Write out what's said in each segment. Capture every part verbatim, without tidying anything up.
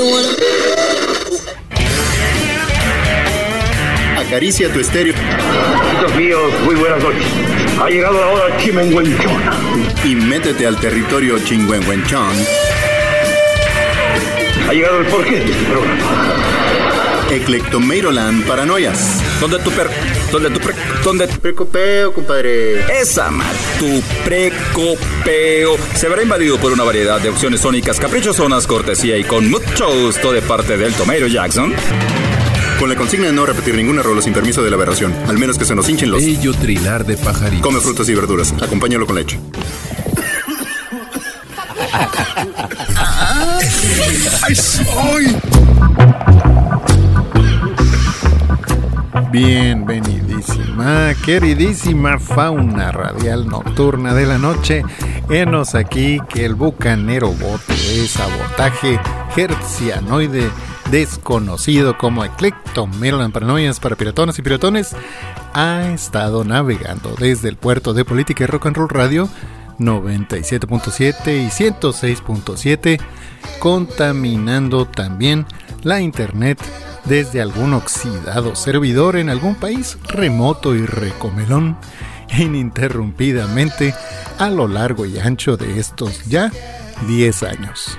Acaricia tu estéreo. Amigos míos, muy buenas noches. Ha llegado la hora chimenguenchona. Y métete al territorio chingüengüenchón. Ha llegado el porqué de este programa. Eclectomeiroland Paranoias. ¿Dónde tu per... ¿Dónde tu pre... ¿Dónde tu precopeo, compadre? Esa mal, tu precopeo se verá invadido por una variedad de opciones sónicas caprichosonas, cortesía y con mucho gusto de parte del Tomeiro Jackson. Con la consigna de no repetir ninguna rola sin permiso de la aberración, al menos que se nos hinchen los... Bello trilar de pajaritos. Come frutas y verduras, acompáñalo con leche. ¡Ay, soy! Bienvenidísima, queridísima fauna radial nocturna de la noche. Henos aquí que el bucanero bote de sabotaje hertzianoide desconocido como Eclectomeiroland Paranoias para piratonas y piratones ha estado navegando desde el puerto de Política y Rock and Roll Radio noventa y siete punto siete y ciento seis punto siete, contaminando también la internet desde algún oxidado servidor en algún país remoto y recomelón, ininterrumpidamente a lo largo y ancho de estos ya diez años.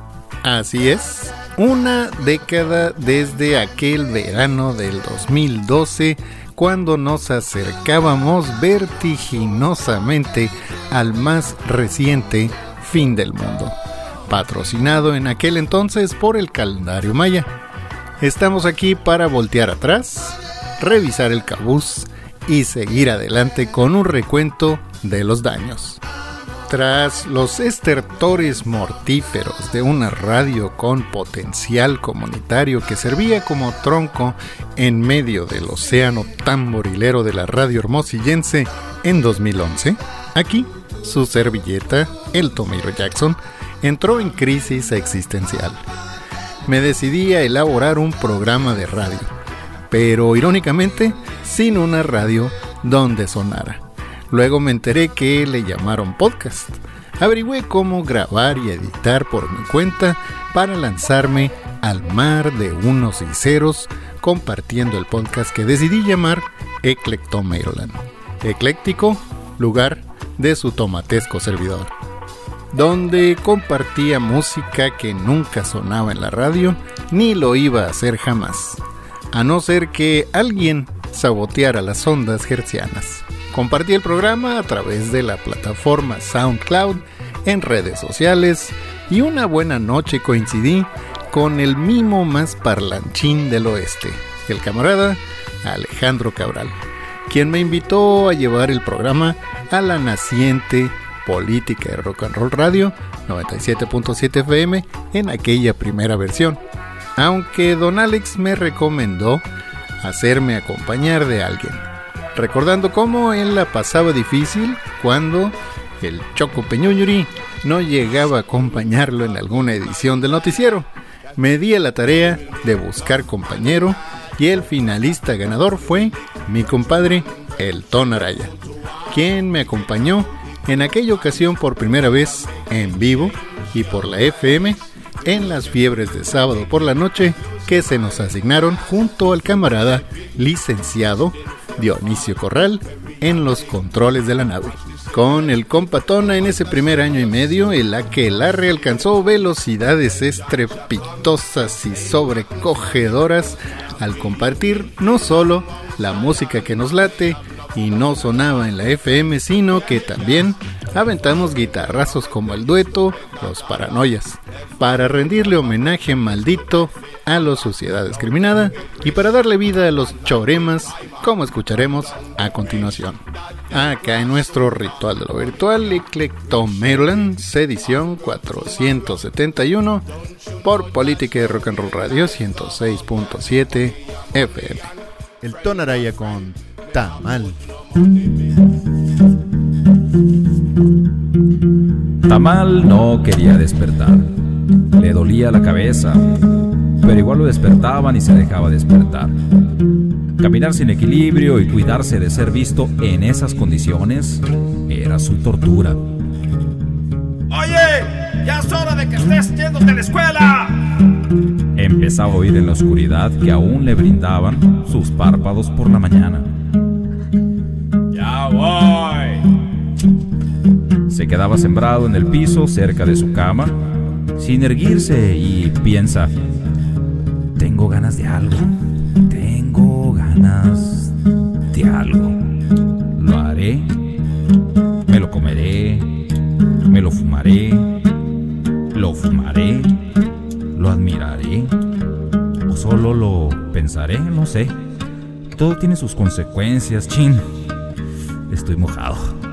Así es, una década desde aquel verano del dos mil doce, cuando nos acercábamos vertiginosamente al más reciente fin del mundo, patrocinado en aquel entonces por el calendario maya. Estamos aquí para voltear atrás, revisar el cabuz y seguir adelante con un recuento de los daños. Tras los estertores mortíferos de una radio con potencial comunitario que servía como tronco en medio del océano tamborilero de la radio hermosillense en dos mil once, aquí su servilleta, el Tomeiro Jackson, entró en crisis existencial. Me decidí a elaborar un programa de radio, pero irónicamente sin una radio donde sonara. Luego me enteré que le llamaron podcast. Averigüé cómo grabar y editar por mi cuenta para lanzarme al mar de unos y ceros, compartiendo el podcast que decidí llamar Eclectomeiroland. Ecléctico, lugar de su tomatesco servidor, donde compartía música que nunca sonaba en la radio, ni lo iba a hacer jamás, a no ser que alguien saboteara las ondas hertzianas. Compartí el programa a través de la plataforma SoundCloud, en redes sociales, y una buena noche coincidí con el mimo más parlanchín del oeste, el camarada Alejandro Cabral, quien me invitó a llevar el programa a la naciente Política de Rock and Roll Radio noventa y siete punto siete F M en aquella primera versión, aunque don Alex me recomendó hacerme acompañar de alguien, recordando cómo él la pasaba difícil cuando el Choco Peñuñuri no llegaba a acompañarlo en alguna edición del noticiero. Me di a la tarea de buscar compañero y el finalista ganador fue mi compadre el Ton Araya, quien me acompañó en aquella ocasión por primera vez en vivo y por la F M en las fiebres de sábado por la noche que se nos asignaron junto al camarada licenciado Dionisio Corral en los controles de la nave. Con el compa Tona en ese primer año y medio, el aquelarre alcanzó velocidades estrepitosas y sobrecogedoras al compartir no solo la música que nos late y no sonaba en la F M, sino que también aventamos guitarrazos como el dueto Los Paranoias, para rendirle homenaje maldito a la sociedad discriminada y para darle vida a los choremas, como escucharemos a continuación. Acá en nuestro ritual de lo virtual, Eclectomeiroland, edición cuatrocientos setenta y uno, por Política de Rock and Roll Radio ciento seis punto siete F M. El Ton Araya con Tamal. Tamal no quería despertar. Le dolía la cabeza, pero igual lo despertaban y se dejaba despertar. Caminar sin equilibrio y cuidarse de ser visto en esas condiciones era su tortura. ¡Oye! ¡Ya es hora de que estés yéndote a la escuela! empezaba a oír en la oscuridad que aún le brindaban sus párpados por la mañana. ¡Ya voy! Se quedaba sembrado en el piso cerca de su cama, sin erguirse, y piensa: tengo ganas de algo, tengo ganas de algo. Lo haré, me lo comeré, me lo fumaré, lo fumaré, lo admiraré, o solo lo pensaré, no sé. Todo tiene sus consecuencias, chin. Estoy mojado.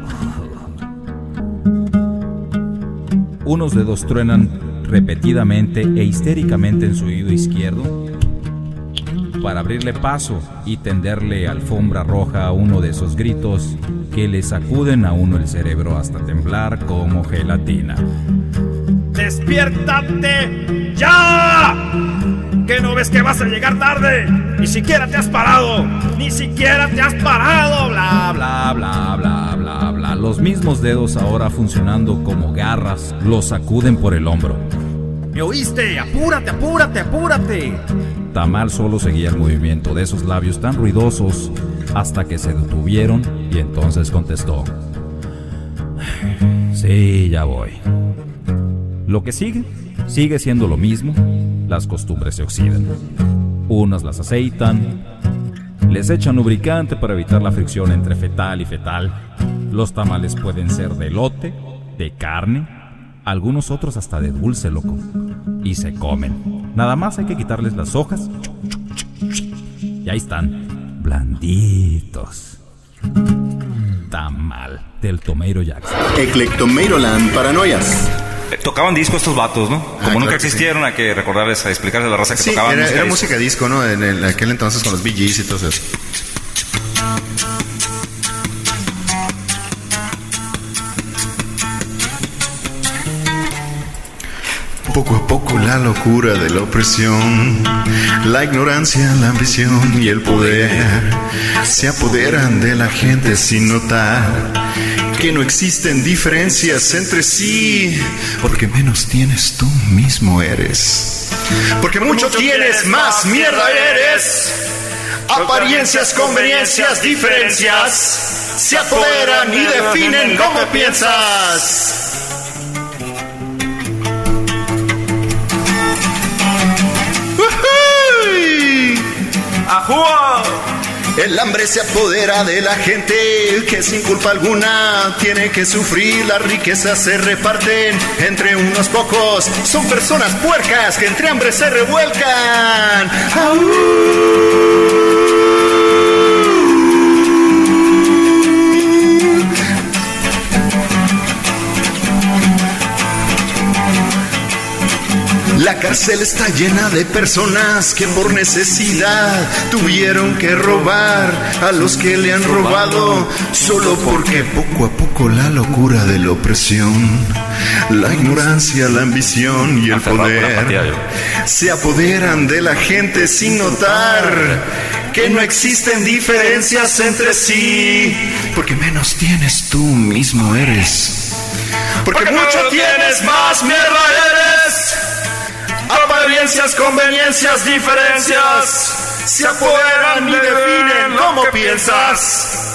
Unos dedos truenan repetidamente e histéricamente en su oído izquierdo para abrirle paso y tenderle alfombra roja a uno de esos gritos que le sacuden a uno el cerebro hasta temblar como gelatina. ¡Despiértate ya! ¿Qué no ves que vas a llegar tarde? Ni siquiera te has parado. Ni siquiera te has parado. Bla, bla, bla, bla, bla, bla. Los mismos dedos, ahora funcionando como garras, lo sacuden por el hombro. ¿Me oíste? ¡Apúrate, apúrate, apúrate! Tamal solo seguía el movimiento de esos labios tan ruidosos hasta que se detuvieron, y entonces contestó: sí, ya voy. Lo que sigue, sigue siendo lo mismo. Las costumbres se oxidan. Unas las aceitan, les echan lubricante para evitar la fricción entre fetal y fetal. Los tamales pueden ser de elote, de carne, algunos otros hasta de dulce, loco. Y se comen. Nada más hay que quitarles las hojas. Y ahí están, blanditos. Tamal del Tomeiro Jackson. Eclectomeiroland Paranoias. Eh, tocaban disco estos vatos, ¿no? Como Ah, nunca claro que existieron, sí. hay que recordarles, a explicarles a la raza que Sí, tocaban era, música era disco. música disco, ¿no? En, el- aquel entonces con los Bee Gees y todo eso. Poco a poco la locura de la opresión, la ignorancia, la ambición y el poder se apoderan de la gente sin notar que no existen diferencias entre sí, porque menos tienes tú mismo eres. Porque mucho tienes, más mierda eres. Apariencias, conveniencias, diferencias se apoderan y definen cómo piensas. ¡Ajúa! El hambre se apodera de la gente que sin culpa alguna tiene que sufrir. Las riquezas se reparten entre unos pocos. Son personas puercas que entre hambre se revuelcan. La cárcel está llena de personas que por necesidad tuvieron que robar a los que le han robado, solo porque poco a poco la locura de la opresión, la ignorancia, la ambición y el poder se apoderan de la gente sin notar que no existen diferencias entre sí, porque menos tienes tú mismo eres. Porque mucho tienes, más mierda eres. Apariencias, conveniencias, diferencias se apoderan y definen cómo piensas.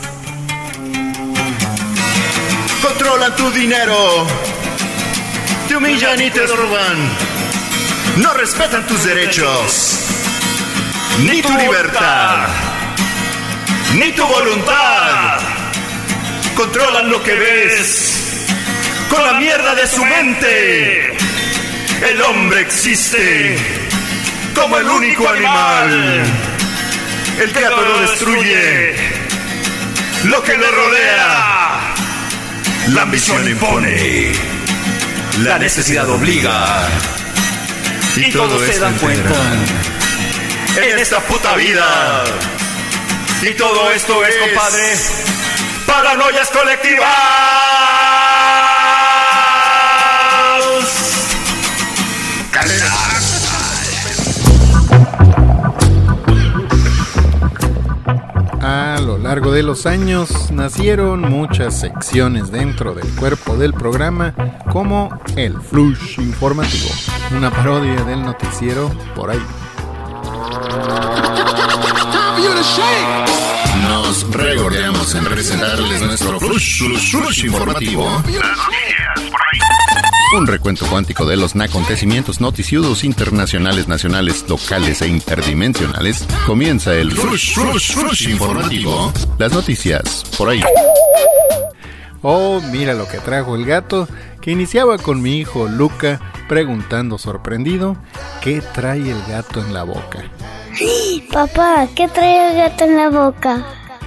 Controlan tu dinero, te humillan y te roban, no respetan tus derechos, ni tu libertad, ni tu voluntad. Controlan lo que ves con la mierda de su mente. El hombre existe como el único animal, el que a todo destruye lo que le rodea. La ambición impone, la necesidad obliga, y todos se dan cuenta en esta puta vida. Y todo esto es, compadre, paranoias colectivas. A lo largo de los años nacieron muchas secciones dentro del cuerpo del programa, como el Flush Informativo, una parodia del noticiero Por Ahí. Nos regordeamos en presentarles nuestro Flush, Flush, Flush Informativo. Las noticias por ahí. Un recuento cuántico de los acontecimientos noticiudos internacionales, nacionales, locales e interdimensionales. Comienza el Flush, Flush, Flush Informativo. Las noticias por ahí. Oh, mira lo que trajo el gato, que iniciaba con mi hijo Luca preguntando sorprendido, ¿qué trae el gato en la boca? Papá, ¿qué trae el gato en la boca?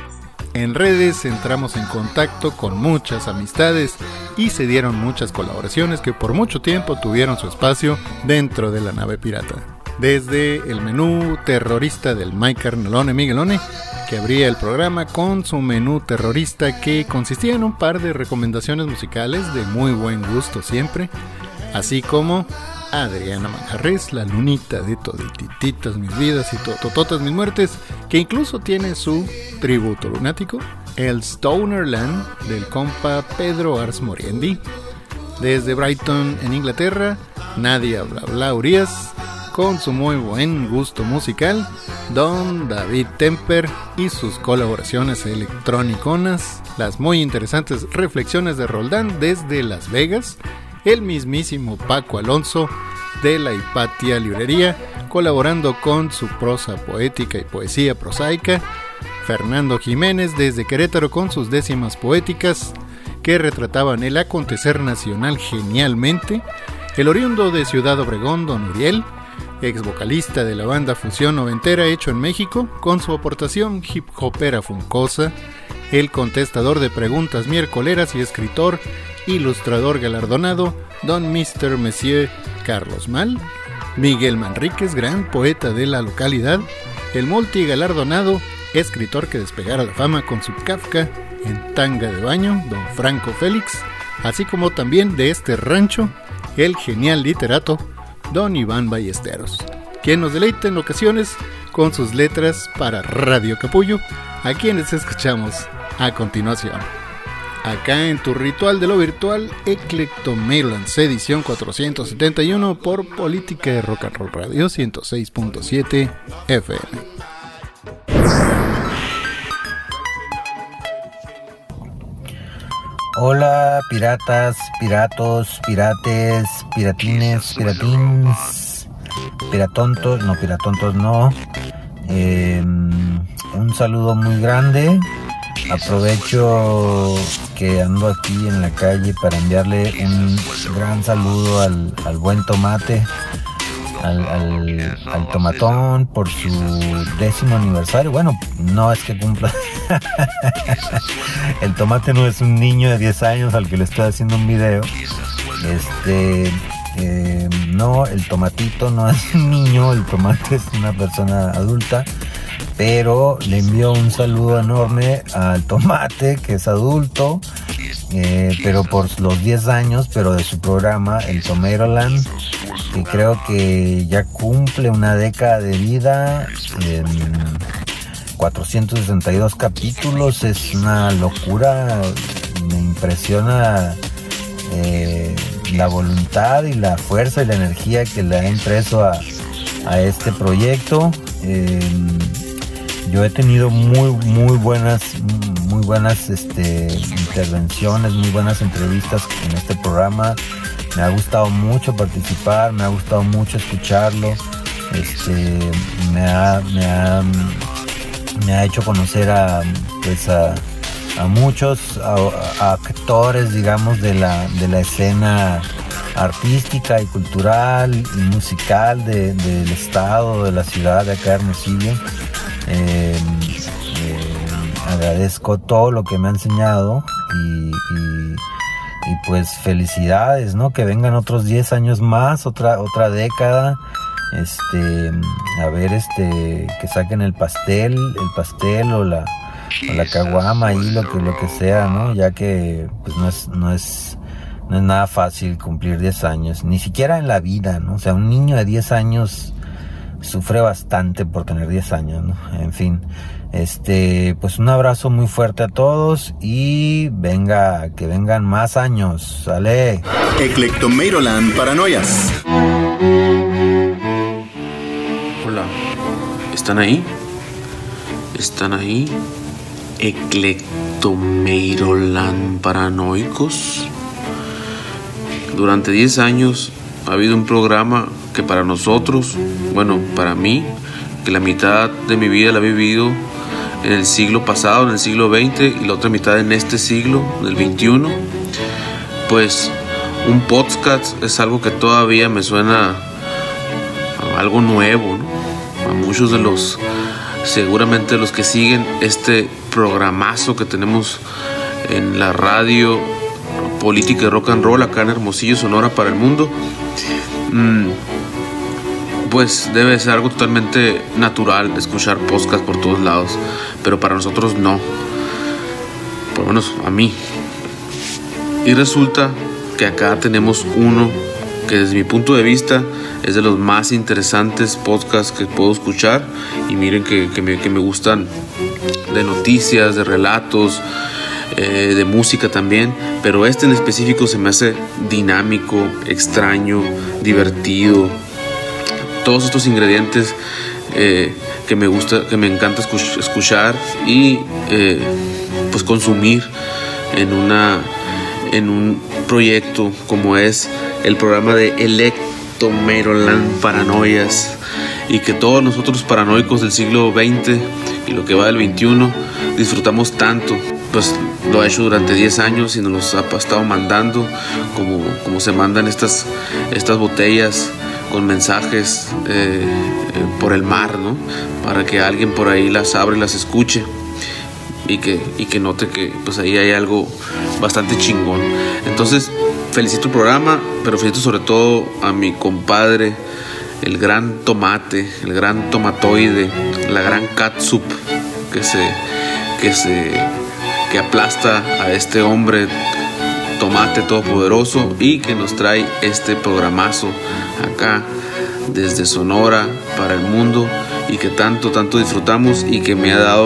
En redes entramos en contacto con muchas amistades y se dieron muchas colaboraciones que por mucho tiempo tuvieron su espacio dentro de la nave pirata. Desde el menú terrorista del Mike Carnelone Miguelone, que abría el programa con su menú terrorista que consistía en un par de recomendaciones musicales de muy buen gusto siempre, así como Adriana Manjarres, la lunita de toditititas mis vidas y totototas mis muertes, que incluso tiene su tributo lunático, el Stonerland del compa Pedro Ars Moriendi. Desde Brighton en Inglaterra, Nadia Bla Bla Urias, con su muy buen gusto musical, Don David Temper y sus colaboraciones electróniconas, las muy interesantes reflexiones de Roldán desde Las Vegas, el mismísimo Paco Alonso de la Hipatia Librería, colaborando con su prosa poética y poesía prosaica, Fernando Jiménez desde Querétaro con sus décimas poéticas que retrataban el acontecer nacional genialmente, el oriundo de Ciudad Obregón, Don Uriel, ex vocalista de la banda Fusión Noventera hecho en México, con su aportación hip hopera funcosa, el contestador de preguntas miércoleras y escritor, ilustrador galardonado, Don mister Monsieur Carlos Mal, Miguel Manríquez, gran poeta de la localidad, el multigalardonado escritor que despegara la fama con su Kafka en tanga de baño, Don Franco Félix, así como también de este rancho, el genial literato, Don Iván Ballesteros, quien nos deleita en ocasiones con sus letras para Radio Capullo, a quienes escuchamos a continuación. Acá en tu ritual de lo virtual, Eclecto Marylands, edición cuatrocientos setenta y uno por Política de Rock and Roll Radio ciento seis punto siete F M. Hola piratas, piratos, pirates, piratines, piratins, piratontos, no, piratontos no. Eh, un saludo muy grande. Aprovecho que ando aquí en la calle para enviarle un gran saludo al, al buen tomate, al, al, al tomatón por su décimo aniversario. Bueno, no es que cumpla. El tomate no es un niño de diez años al que le estoy haciendo un video. Este, eh, no, el tomatito no es un niño, el tomate es una persona adulta. Pero le envío un saludo enorme al tomate, que es adulto, eh, pero por los diez años, pero de su programa, el Tomeroland, que creo que ya cumple una década de vida, en cuatrocientos sesenta y dos capítulos, es una locura, me impresiona eh, la voluntad y la fuerza y la energía que le ha impreso a, a este proyecto. Eh, Yo he tenido muy muy buenas muy buenas este, intervenciones, muy buenas entrevistas en este programa. Me ha gustado mucho participar, me ha gustado mucho escucharlo. Este, me ha me ha, me ha hecho conocer a pues a, a muchos a, a actores, digamos, de la de la escena artística y cultural y musical de, del estado, de la ciudad de acá, Hermosillo. Eh, eh, agradezco todo lo que me ha enseñado y, y, y pues felicidades, ¿no? Que vengan otros diez años más, otra otra década, este, a ver, este, que saquen el pastel, el pastel o la o la caguama ahí, lo que lo que sea, ¿no? Ya que pues no es no es no es nada fácil cumplir diez años, ni siquiera en la vida, ¿no? O sea, un niño de diez años sufre bastante por tener diez años, ¿no? En fin, este, pues un abrazo muy fuerte a todos y venga, que vengan más años, ¿sale? Eclectomeiroland Paranoias. Hola, ¿están ahí? ¿Están ahí? Eclectomeiroland Paranoicos. Durante diez años ha habido un programa que para nosotros, bueno, para mí, que la mitad de mi vida la he vivido en el siglo pasado, en el siglo veinte, y la otra mitad en este siglo, en el veintiuno, pues un podcast es algo que todavía me suena a algo nuevo, ¿no? A muchos de los, seguramente los que siguen este programazo que tenemos en la radio política y rock and roll acá en Hermosillo, Sonora, para el mundo, pues debe ser algo totalmente natural escuchar podcast por todos lados, pero para nosotros no, por lo menos a mí. Y resulta que acá tenemos uno que desde mi punto de vista es de los más interesantes podcasts que puedo escuchar, y miren que, que, me, que me gustan de noticias, de relatos, eh, de música también, pero este en específico se me hace dinámico, extraño, divertido, todos estos ingredientes eh, que me gusta, que me encanta escuch- escuchar y eh, pues consumir en una en un proyecto como es el programa de Eclectomeiroland Paranoias, y que todos nosotros paranoicos del siglo veinte y lo que va del veintiuno disfrutamos tanto. Pues lo ha hecho durante diez años y nos los ha estado mandando como, como se mandan estas, estas botellas con mensajes eh, eh, por el mar, ¿no? Para que alguien por ahí las abra y las escuche y que, y que note que pues ahí hay algo bastante chingón. Entonces felicito el programa, pero felicito sobre todo a mi compadre, el gran tomate, el gran tomatoide, la gran catsup que se que se que aplasta a este hombre tomate todopoderoso y que nos trae este programazo acá desde Sonora para el mundo, y que tanto tanto disfrutamos, y que me ha dado,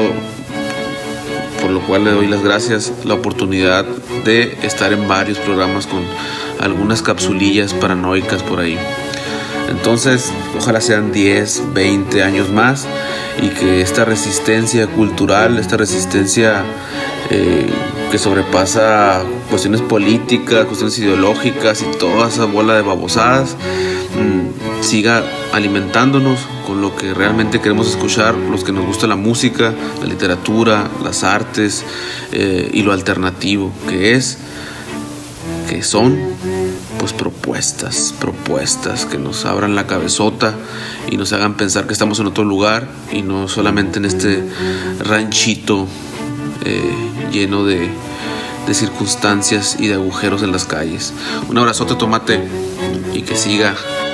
por lo cual le doy las gracias, la oportunidad de estar en varios programas con algunas capsulillas paranoicas por ahí. Entonces, ojalá sean diez, veinte años más, y que esta resistencia cultural, esta resistencia eh, que sobrepasa cuestiones políticas, cuestiones ideológicas y toda esa bola de babosadas, mmm, siga alimentándonos con lo que realmente queremos escuchar, los que nos gusta la música, la literatura, las artes eh, y lo alternativo, que es, que son pues propuestas, propuestas que nos abran la cabezota y nos hagan pensar que estamos en otro lugar y no solamente en este ranchito eh, lleno de, de circunstancias y de agujeros en las calles. Un abrazote, tomate, y que siga.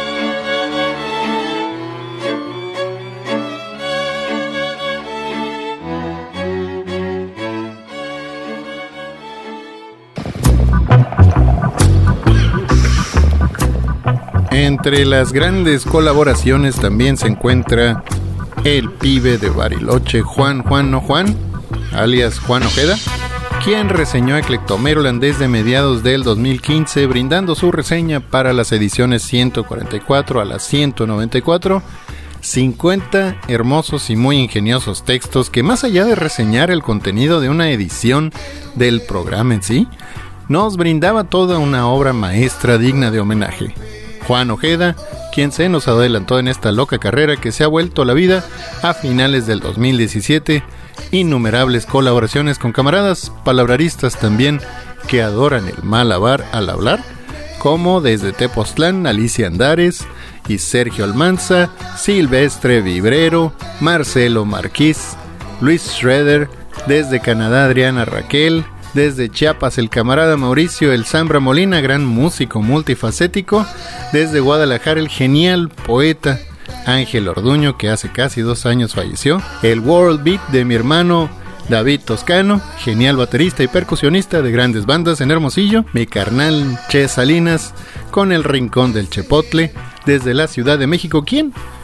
Entre las grandes colaboraciones también se encuentra el pibe de Bariloche, Juan Juan no Juan, alias Juan Ojeda, quien reseñó Eclectomeiroland desde mediados del dos mil quince, brindando su reseña para las ediciones ciento cuarenta y cuatro a las ciento noventa y cuatro, cincuenta hermosos y muy ingeniosos textos que, más allá de reseñar el contenido de una edición del programa en sí, nos brindaba toda una obra maestra digna de homenaje. Juan Ojeda, quien se nos adelantó en esta loca carrera que se ha vuelto la vida a finales del dos mil diecisiete, innumerables colaboraciones con camaradas palabraristas también que adoran el malabar al hablar, como desde Tepoztlán, Alicia Andares y Sergio Almanza, Silvestre Vibrero, Marcelo Marquís, Luis Schroeder, desde Canadá Adriana Raquel, desde Chiapas el camarada Mauricio El Zambra Molina, gran músico multifacético, desde Guadalajara el genial poeta Ángel Orduño, que hace casi dos años falleció, el World Beat de mi hermano David Toscano, genial baterista y percusionista de grandes bandas en Hermosillo, mi carnal Che Salinas, con el Rincón del Chepotle, desde la Ciudad de México, quien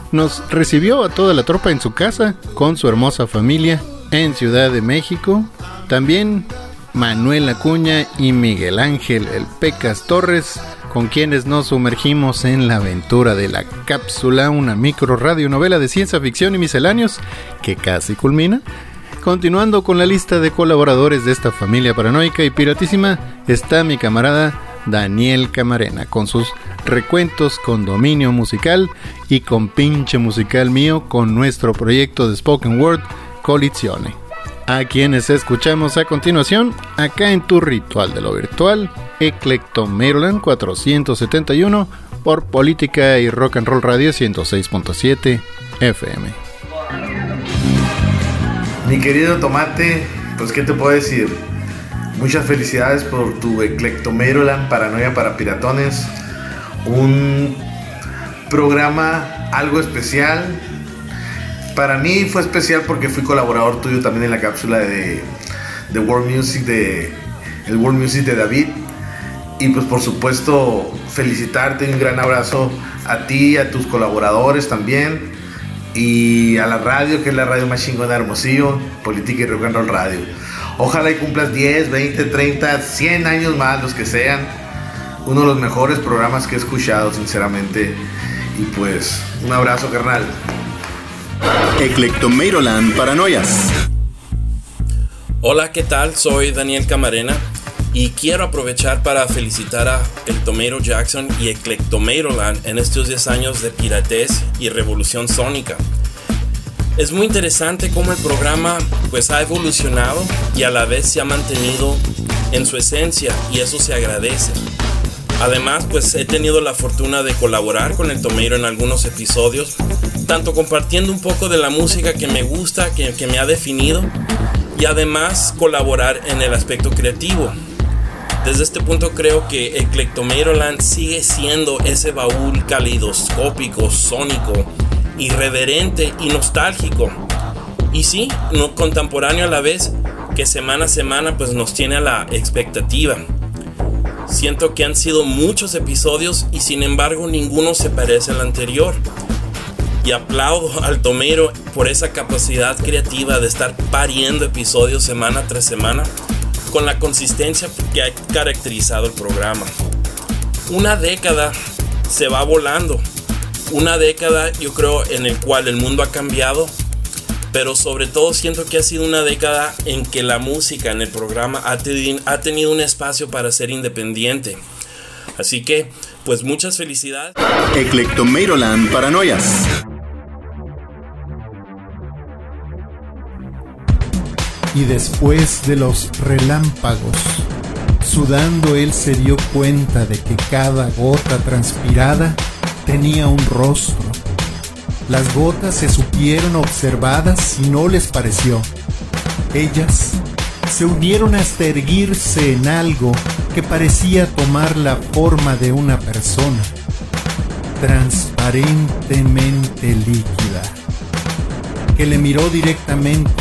nos recibió a toda la tropa en su casa con su hermosa familia en Ciudad de México. También Manuel Acuña y Miguel Ángel El Pecas Torres, con quienes nos sumergimos en la aventura de La Cápsula, una micro radionovela de ciencia ficción y misceláneos que casi culmina. Continuando con la lista de colaboradores de esta familia paranoica y piratísima, está mi camarada Daniel Camarena, con sus recuentos con dominio musical y con pinche musical mío con nuestro proyecto de Spoken Word Colizione. A quienes escuchamos a continuación, acá en tu ritual de lo virtual, Eclectomeroland cuatrocientos setenta y uno por Política y Rock and Roll Radio ciento seis punto siete F M. Mi querido Tomate, pues qué te puedo decir, muchas felicidades por tu Eclectomeroland Paranoia para Piratones, un programa algo especial. Para mí fue especial porque fui colaborador tuyo también en la cápsula de, de World Music, de el World Music de David. Y pues por supuesto felicitarte, un gran abrazo a ti, a tus colaboradores también, y a la radio, que es la radio más chingona de Hermosillo, Política y Rock and Roll Radio. Ojalá y cumplas diez, veinte, treinta, cien años más, los que sean. Uno de los mejores programas que he escuchado, sinceramente. Y pues, un abrazo, carnal. Eclectomeroland Paranoias. Hola, ¿qué tal? Soy Daniel Camarena y quiero aprovechar para felicitar a el Tomero Jackson y Eclectomeroland en estos diez años de piratez y revolución sónica. Es muy interesante cómo el programa pues ha evolucionado y a la vez se ha mantenido en su esencia, y eso se agradece. Además, pues he tenido la fortuna de colaborar con el Tomero en algunos episodios, tanto compartiendo un poco de la música que me gusta, que, que me ha definido, y además colaborar en el aspecto creativo. Desde este punto creo que Eclectomeroland sigue siendo ese baúl caleidoscópico, sónico, irreverente y nostálgico. Y sí, no contemporáneo a la vez, que semana a semana pues nos tiene a la expectativa. Siento que han sido muchos episodios y sin embargo ninguno se parece al anterior. Y aplaudo al Tomero por esa capacidad creativa de estar pariendo episodios semana tras semana con la consistencia que ha caracterizado el programa. Una década se va volando. Una década, yo creo, en el cual el mundo ha cambiado, pero sobre todo siento que ha sido una década en que la música en el programa ha, ten, ha tenido un espacio para ser independiente. Así que, pues muchas felicidades. Eclectomeroland Paranoias. Y después de los relámpagos, sudando él se dio cuenta de que cada gota transpirada tenía un rostro. Las gotas se supieron observadas y no les pareció. Ellas se unieron hasta erguirse en algo que parecía tomar la forma de una persona, transparentemente líquida, que le miró directamente.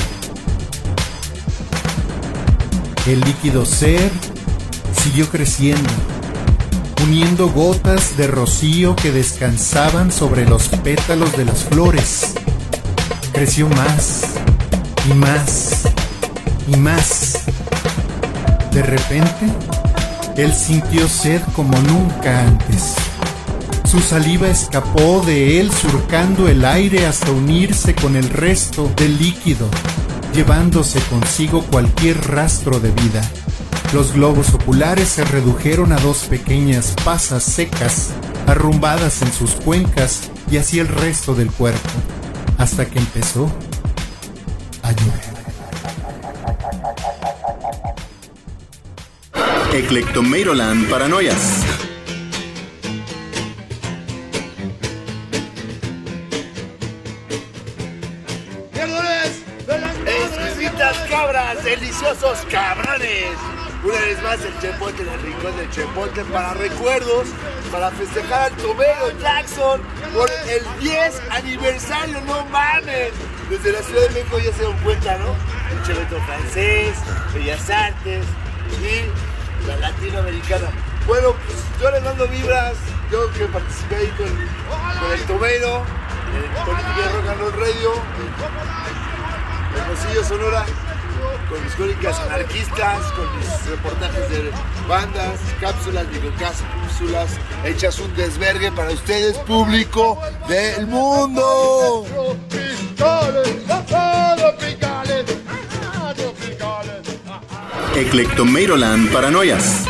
El líquido ser siguió creciendo, uniendo gotas de rocío que descansaban sobre los pétalos de las flores. Creció más y más y más. De repente, él sintió sed como nunca antes. Su saliva escapó de él surcando el aire hasta unirse con el resto del líquido, llevándose consigo cualquier rastro de vida. Los globos oculares se redujeron a dos pequeñas pasas secas, arrumbadas en sus cuencas y así el resto del cuerpo, hasta que empezó a llover. Eclectomeroland Paranoias. ¡Exquisitas cabras! ¡Deliciosos cabrones! Una vez más el Chepotle, el rincón del Chepotle para recuerdos, para festejar al Tomero Jackson por el diez aniversario, no mames. Desde la Ciudad de México ya se dan cuenta, ¿no? El Cheveto francés, Bellas Artes y la latinoamericana. Bueno, pues yo les mando vibras, yo que participé ahí con, con el Tomero, en Política de Rock and Roll Radio, Hermosillo, Sonora, con mis crónicas anarquistas, con mis reportajes de bandas, cápsulas, microcápsulas, hechas un desvergue para ustedes, público del mundo. Eclectomeiroland Paranoias.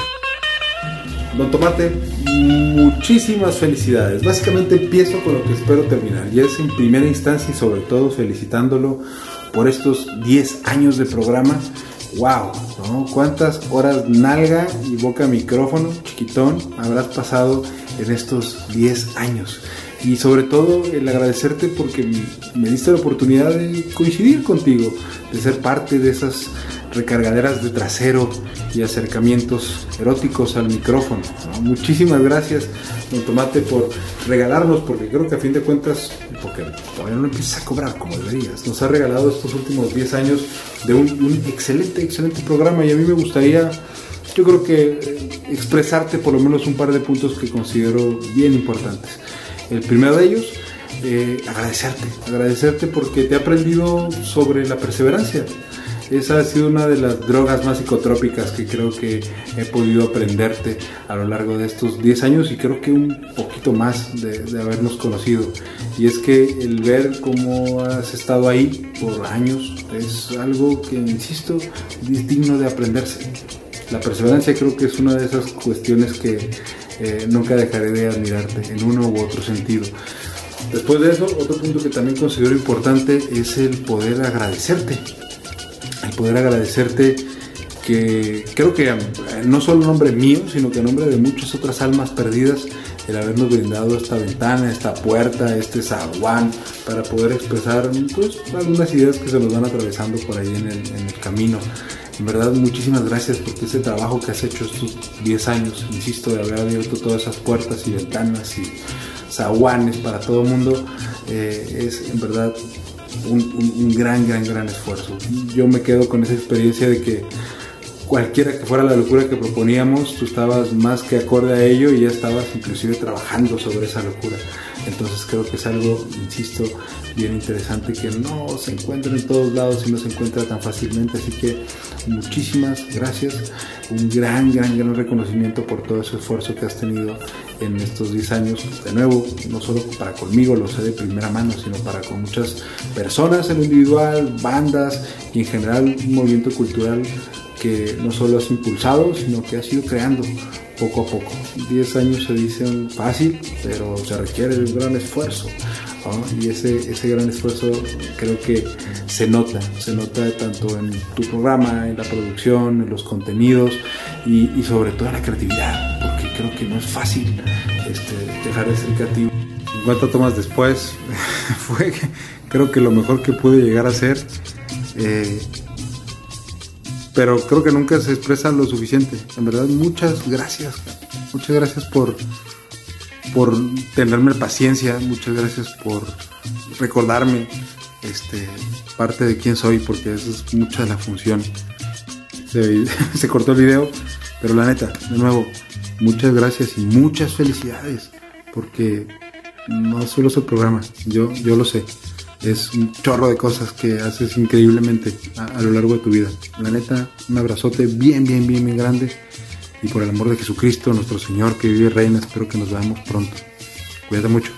Don Tomate, muchísimas felicidades. Básicamente empiezo con lo que espero terminar, y es en primera instancia y sobre todo felicitándolo por estos diez años de programa. Wow, ¿no? Cuántas horas nalga y boca micrófono, chiquitón, habrás pasado en estos diez años. Y sobre todo el agradecerte porque me diste la oportunidad de coincidir contigo, de ser parte de esas recargaderas de trasero y acercamientos eróticos al micrófono, ¿no? Muchísimas gracias, Don Tomate, por regalarnos, porque creo que a fin de cuentas, porque todavía no empiezas a cobrar como deberías, nos ha regalado estos últimos diez años de un, un excelente, excelente programa. Y a mí me gustaría, yo creo que eh, expresarte por lo menos un par de puntos que considero bien importantes. El primero de ellos, eh, agradecerte, agradecerte porque te he aprendido sobre la perseverancia. Esa ha sido una de las drogas más psicotrópicas que creo que he podido aprenderte a lo largo de estos diez años, y creo que un poquito más de, de habernos conocido. Y es que el ver cómo has estado ahí por años es algo que, insisto, es digno de aprenderse. La perseverancia creo que es una de esas cuestiones que eh, nunca dejaré de admirarte en uno u otro sentido. Después de eso, otro punto que también considero importante es el poder agradecerte. El poder agradecerte, que creo que no solo en nombre mío, sino que en nombre de muchas otras almas perdidas, el habernos brindado esta ventana, esta puerta, este zaguán, para poder expresar pues, algunas ideas que se nos van atravesando por ahí en el, en el camino. En verdad, muchísimas gracias, porque ese trabajo que has hecho estos diez años, insisto, de haber abierto todas esas puertas y ventanas y zaguanes para todo el mundo, eh, es en verdad Un, un, un gran, gran, gran esfuerzo. Yo me quedo con esa experiencia de que cualquiera que fuera la locura que proponíamos, tú estabas más que acorde a ello y ya estabas inclusive trabajando sobre esa locura. Entonces creo que es algo, insisto, bien interesante, que no se encuentra en todos lados y no se encuentra tan fácilmente. Así que muchísimas gracias, un gran, gran, gran reconocimiento por todo ese esfuerzo que has tenido en estos diez años. De nuevo, no solo para conmigo, lo sé de primera mano, sino para con muchas personas en lo individual, bandas y en general un movimiento cultural que no solo has impulsado, sino que has ido creando poco a poco. diez años se dicen fácil, pero se requiere de un gran esfuerzo, ¿no? Y ese, ese gran esfuerzo creo que se nota, se nota tanto en tu programa, en la producción, en los contenidos y, y sobre todo en la creatividad, porque creo que no es fácil este, dejar de ser creativo. cincuenta tomas después fue creo que lo mejor que pude llegar a hacer, eh, pero creo que nunca se expresa lo suficiente. En verdad, muchas gracias, muchas gracias por por tenerme paciencia, muchas gracias por recordarme este, parte de quién soy, porque eso es mucha de la función. Se, se cortó el video, pero la neta, de nuevo, muchas gracias y muchas felicidades, porque no solo es el programa, yo, yo lo sé, es un chorro de cosas que haces increíblemente a, a lo largo de tu vida. La neta, un abrazote bien, bien, bien, bien grande. Y por el amor de Jesucristo, nuestro Señor, que vive y reina, espero que nos veamos pronto. Cuídate mucho.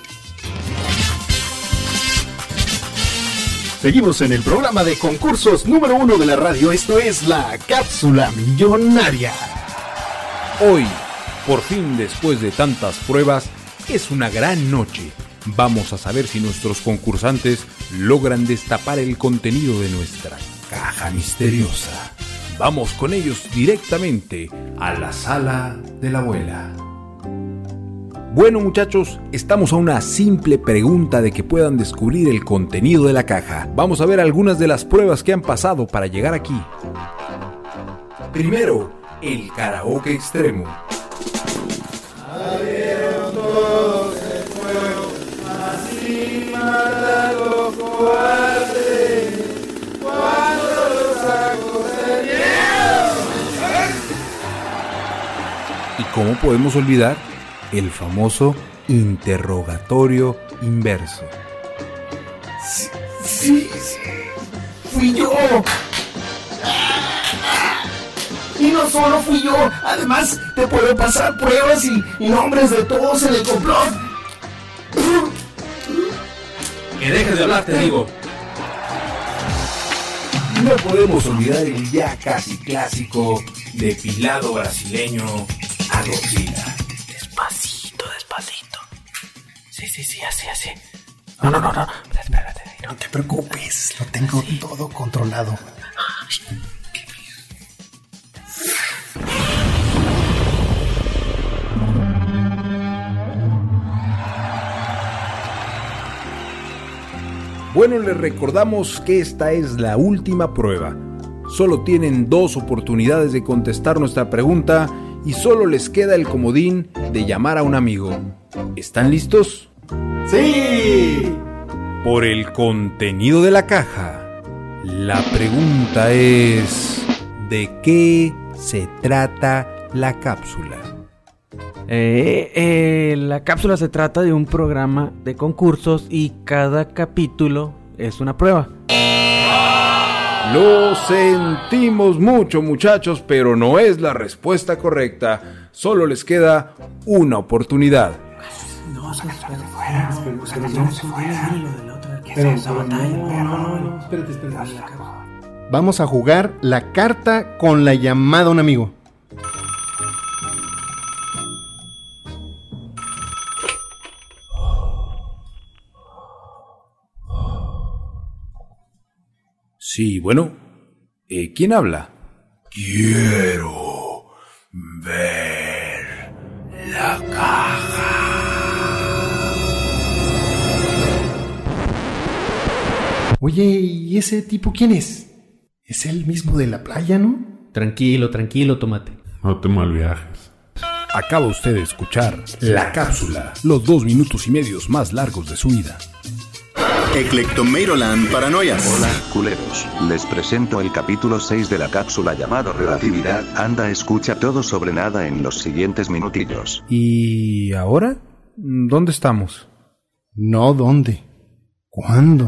Seguimos en el programa de concursos número uno de la radio. Esto es la Cápsula Millonaria. Hoy, por fin, después de tantas pruebas, es una gran noche. Vamos a saber si nuestros concursantes logran destapar el contenido de nuestra caja misteriosa. Vamos con ellos directamente a la sala de la abuela. Bueno, muchachos, estamos a una simple pregunta de que puedan descubrir el contenido de la caja. Vamos a ver algunas de las pruebas que han pasado para llegar aquí. Primero, el karaoke extremo. Salieron todos el fuego, así mata los cobardes, cuando los sacos se dieron. ¿Y cómo podemos olvidar el famoso interrogatorio inverso? Sí, sí, sí. Fui yo. Y no solo fui yo, además te puedo pasar pruebas y, y nombres de todos en el complot. Que dejes de hablar, te digo. No podemos olvidar el ya casi clásico depilado brasileño a Godzilla. Despacito, despacito. Sí, sí, sí, así, así. No, no, no, no. Espérate, no te preocupes, lo tengo todo controlado. Bueno, les recordamos que esta es la última prueba. Solo tienen dos oportunidades de contestar nuestra pregunta y solo les queda el comodín de llamar a un amigo. ¿Están listos? ¡Sí! Por el contenido de la caja, la pregunta es: ¿de qué se trata la cápsula? Eh, eh, la cápsula se trata de un programa de concursos y cada capítulo es una prueba. Lo sentimos mucho, muchachos, pero no es la respuesta correcta. Solo les queda una oportunidad. No, se fuera. No se fuera. Pero esa batalla. Espérate, espérate. Vamos a jugar la carta con la llamada a un amigo. Sí, bueno, eh, ¿quién habla? Quiero ver la caja. Oye, ¿y ese tipo quién es? Es el mismo de la playa, ¿no? Tranquilo, tranquilo, Tomate. No te malviajes. Acaba usted de escuchar La Cápsula, los dos minutos y medios más largos de su vida. Eclectomeiroland Paranoias. Hola, culeros. Les presento el capítulo seis de la cápsula llamado Relatividad. Anda, escucha todo sobre nada en los siguientes minutillos. ¿Y ahora? ¿Dónde estamos? No, ¿dónde? ¿Cuándo?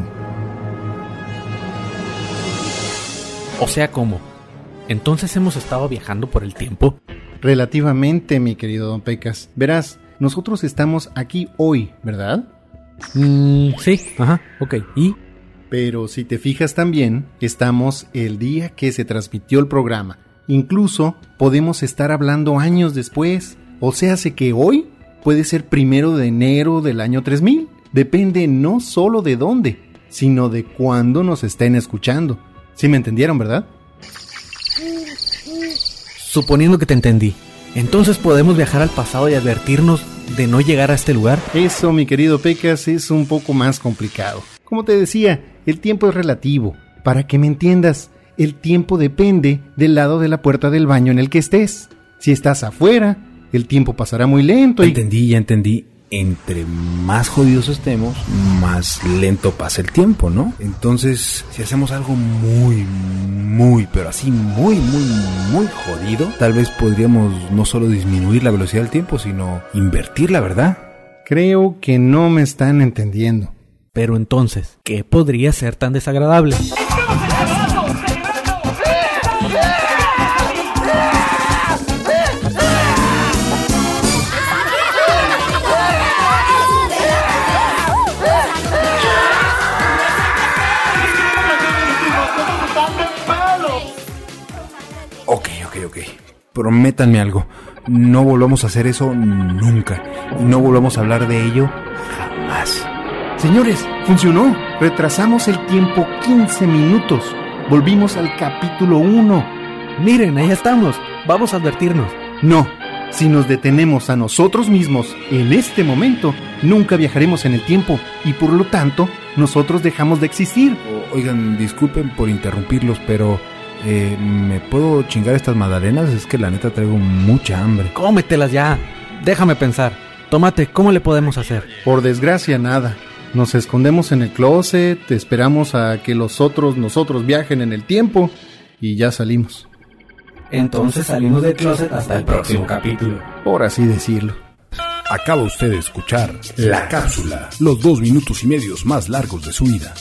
O sea, ¿cómo? ¿Entonces hemos estado viajando por el tiempo? Relativamente, mi querido Don Pecas. Verás, nosotros estamos aquí hoy, ¿verdad? Mm, sí, ajá, ok, ¿y? Pero si te fijas también, estamos el día que se transmitió el programa. Incluso podemos estar hablando años después. O sea, sé que hoy puede ser primero de enero del año tres mil. Depende no solo de dónde, sino de cuándo nos estén escuchando. ¿Sí me entendieron, verdad? Suponiendo que te entendí, ¿entonces podemos viajar al pasado y advertirnos de no llegar a este lugar? Eso, mi querido Pecas, es un poco más complicado. Como te decía, el tiempo es relativo. Para que me entiendas, el tiempo depende del lado de la puerta del baño en el que estés. Si estás afuera, el tiempo pasará muy lento y... Entendí, ya entendí. Entre más jodidos estemos, más lento pasa el tiempo, ¿no? Entonces, si hacemos algo muy, muy, pero así muy, muy, muy jodido, tal vez podríamos no solo disminuir la velocidad del tiempo, sino invertirla, ¿verdad? Creo que no me están entendiendo. Pero entonces, ¿qué podría ser tan desagradable? Ok, ok, ok. Prométanme algo. No volvamos a hacer eso nunca. Y no volvamos a hablar de ello jamás. Señores, funcionó. Retrasamos el tiempo quince minutos. Volvimos al capítulo uno. Miren, ahí estamos. Vamos a advertirnos. No. Si nos detenemos a nosotros mismos en este momento, nunca viajaremos en el tiempo. Y por lo tanto, nosotros dejamos de existir. O, oigan, disculpen por interrumpirlos, pero... Eh, ¿me puedo chingar estas magdalenas? Es que la neta traigo mucha hambre. Cómetelas ya. Déjame pensar. Tomate, ¿cómo le podemos hacer? Por desgracia, nada. Nos escondemos en el closet, esperamos a que los otros nosotros viajen en el tiempo y ya salimos. Entonces salimos del closet hasta el próximo capítulo. Por así decirlo. Acaba usted de escuchar La Cápsula, los dos minutos y medios más largos de su vida.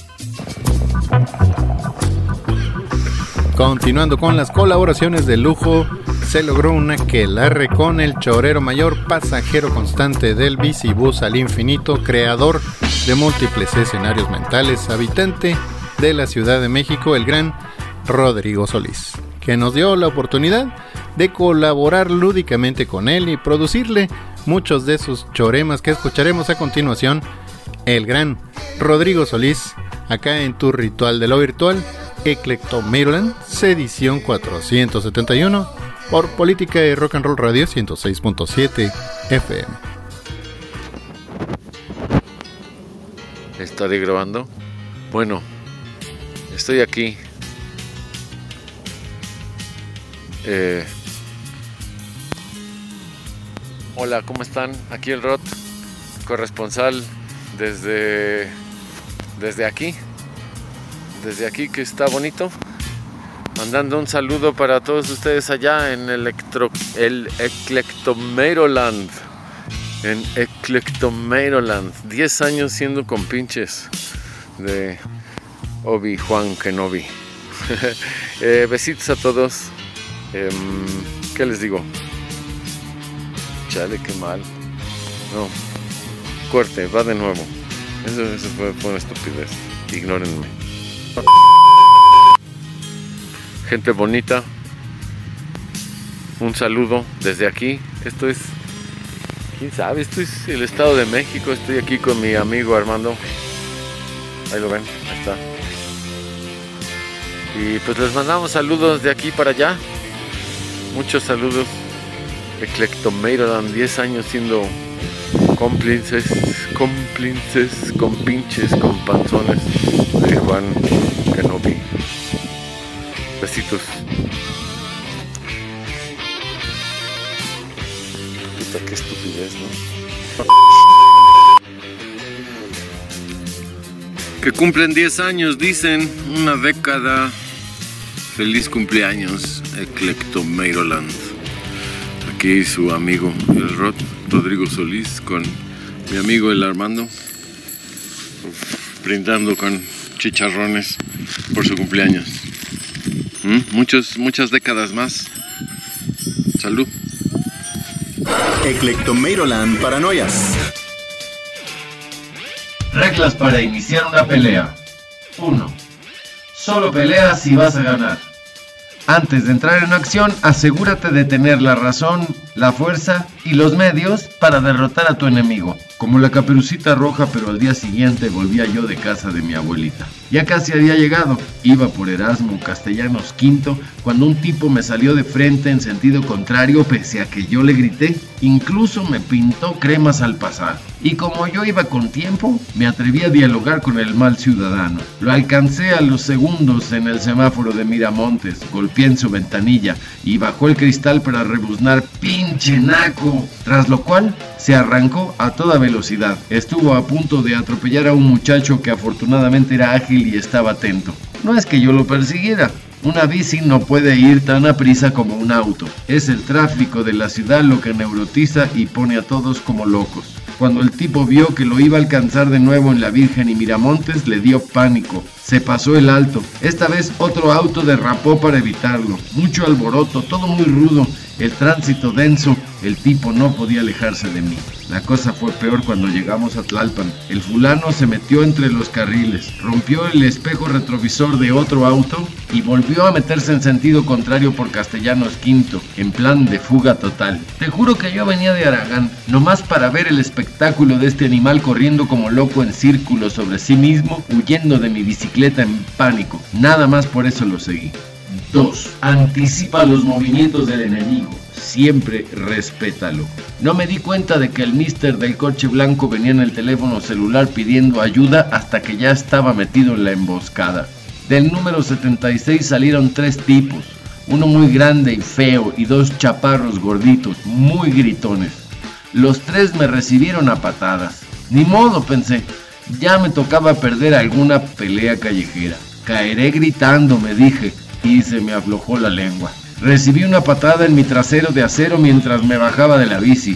Continuando con las colaboraciones de lujo, se logró una aquelarre con el chorero mayor, pasajero constante del bicibús al infinito, creador de múltiples escenarios mentales, habitante de la Ciudad de México, el gran Rodrigo Solís, que nos dio la oportunidad de colaborar lúdicamente con él y producirle muchos de sus choremas que escucharemos a continuación. El gran Rodrigo Solís, acá en tu ritual de lo virtual, Eclectomeiroland, edición cuatrocientos setenta y uno, por Política y Rock and Roll Radio ciento seis punto siete F M. ¿Estaré grabando? Bueno, estoy aquí. Eh, hola, ¿cómo están? Aquí el Rod, corresponsal desde, desde aquí, desde aquí que está bonito, mandando un saludo para todos ustedes allá en Electro, el Eclectomeiroland, en Eclectomeiroland, diez años siendo compinches de Obi-Wan Kenobi. eh, besitos a todos. Eh, ¿Qué les digo? Chale, qué mal. No, corte, va de nuevo. Eso, eso fue, fue una estupidez. Ignórenme. Gente bonita, un saludo desde aquí. Esto es, quién sabe, esto es el Estado de México. Estoy aquí con mi amigo Armando. Ahí lo ven, ahí está. Y pues les mandamos saludos de aquí para allá. Muchos saludos. Eclectomeiroland, diez años siendo cómplices, cómplices, compinches, con panzones de Juan Kenobi. Besitos. Puta, qué estupidez, ¿no? Que cumplen diez años, dicen, una década. Feliz cumpleaños, Eclectomeiroland. Aquí su amigo, el Rod, Rodrigo Solís, con mi amigo el Armando, brindando con chicharrones por su cumpleaños. ¿Mm? Muchos, muchas décadas más. Salud. Eclectomeiroland Paranoias. Reglas para iniciar una pelea. uno. Solo pelea si vas a ganar. Antes de entrar en acción, asegúrate de tener la razón, la fuerza y los medios para derrotar a tu enemigo. Como la Caperucita Roja, pero al día siguiente volvía yo de casa de mi abuelita. Ya casi había llegado, iba por Erasmo Castellanos quinto, cuando un tipo me salió de frente en sentido contrario pese a que yo le grité. Incluso me pintó cremas al pasar. Y como yo iba con tiempo, me atreví a dialogar con el mal ciudadano. Lo alcancé a los segundos en el semáforo de Miramontes, golpeé en su ventanilla y bajó el cristal para rebuznar ¡pinche naco! Tras lo cual, se arrancó a toda velocidad. Estuvo a punto de atropellar a un muchacho que afortunadamente era ágil y estaba atento. No es que yo lo persiguiera. Una bici no puede ir tan a prisa como un auto. Es el tráfico de la ciudad lo que neurotiza y pone a todos como locos. Cuando el tipo vio que lo iba a alcanzar de nuevo en la Virgen y Miramontes, le dio pánico. Se pasó el alto. Esta vez otro auto derrapó para evitarlo. Mucho alboroto, todo muy rudo. El tránsito denso. El tipo no podía alejarse de mí. La cosa fue peor cuando llegamos a Tlalpan. El fulano se metió entre los carriles, rompió el espejo retrovisor de otro auto y volvió a meterse en sentido contrario por Castellanos quinto, en plan de fuga total. Te juro que yo venía de Aragán, nomás para ver el espectáculo de este animal corriendo como loco en círculo sobre sí mismo, huyendo de mi bicicleta en pánico. Nada más por eso lo seguí. dos. Anticipa los movimientos del enemigo. Siempre respétalo. No me di cuenta de que el mister del coche blanco venía en el teléfono celular pidiendo ayuda hasta que ya estaba metido en la emboscada. Del número setenta y seis salieron tres tipos, uno muy grande y feo y dos chaparros gorditos, muy gritones. Los tres me recibieron a patadas. Ni modo, pensé, ya me tocaba perder alguna pelea callejera. Caeré gritando, me dije, y se me aflojó la lengua. Recibí una patada en mi trasero de acero mientras me bajaba de la bici.